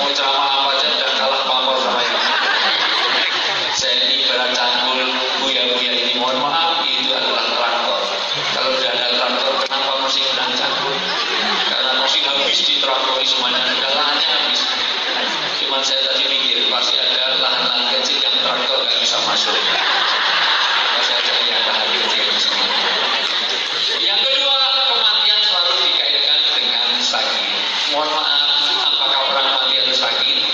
mau ceramah apa aja udah kalah pamor sama yang saya ini ibarat cangkul buya-buya ini, mohon maaf, itu adalah traktor. Kalau tidak ada traktor, kenapa masih menang cangkul? Karena masih habis ditraktori semuanya, ada lahannya habis. Cuman saya tadi mikir, pasti ada lahan-lahan kecil yang traktor nggak bisa masuk. Masih ada yang lahan kecil yang bisa masuk. Yang kedua, kematian selalu dikaitkan dengan sakit. Mohon maaf, apakah orang mati harus sakit?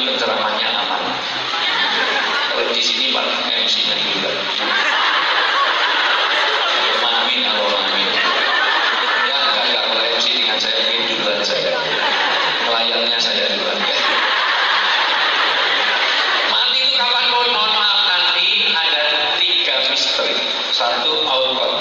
ceramahnya aman. Kalau di sini Pak MC-nya juga. Amin, amin. Ya, kalau MC dengan saya ini duluan saja. Melayangnya saya duluan. Mati itu kapan? Mohon maaf, nanti ada 3 misteri. 1 out